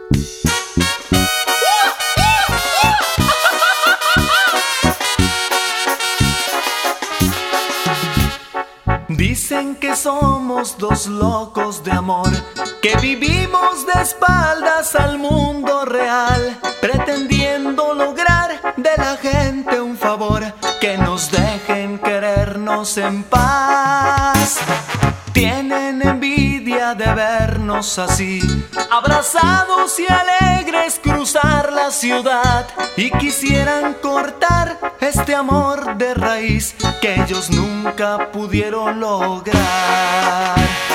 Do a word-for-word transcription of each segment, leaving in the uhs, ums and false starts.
Dicen que somos dos locos de amor, que vivimos de espaldas al mundo real, pretendiendo lograr de la gente un favor, que nos dejen querernos en paz. Tienen envidia de vernos así, abrazados y alegres cruzar la ciudad, y quisieran cortar este amor de raíz que ellos nunca pudieron lograr.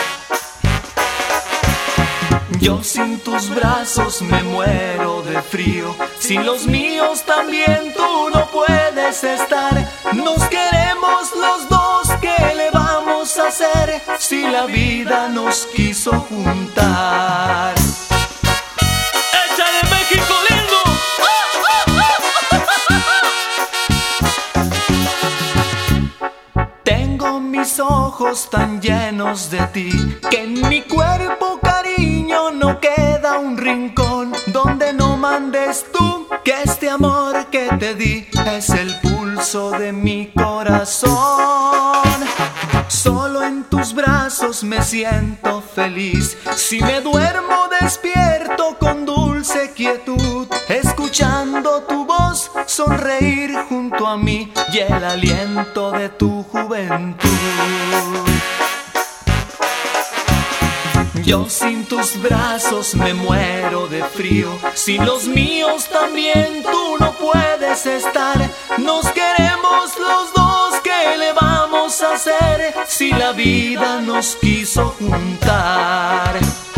Yo sin tus brazos me muero de frío, sin los míos también tú no puedes estar. Nos queremos los dos, ¿qué le vamos a hacer si la vida nos quiso juntar? ¡Échale, México lindo! Tengo mis ojos tan llenos de ti, que en mi cuerpo, cariño, no queda un rincón donde no mandes tú, que este amor que te di es el pulso de mi corazón. Solo en tus brazos me siento feliz, si me duermo despierto con dulce quietud, escuchando tu voz sonreír junto a mí y el aliento de tu juventud. Yo sin tus brazos me muero de frío, sin los míos también tú no puedes estar. Nos queremos los dos, ¿qué le vamos a hacer si la vida nos quiso juntar?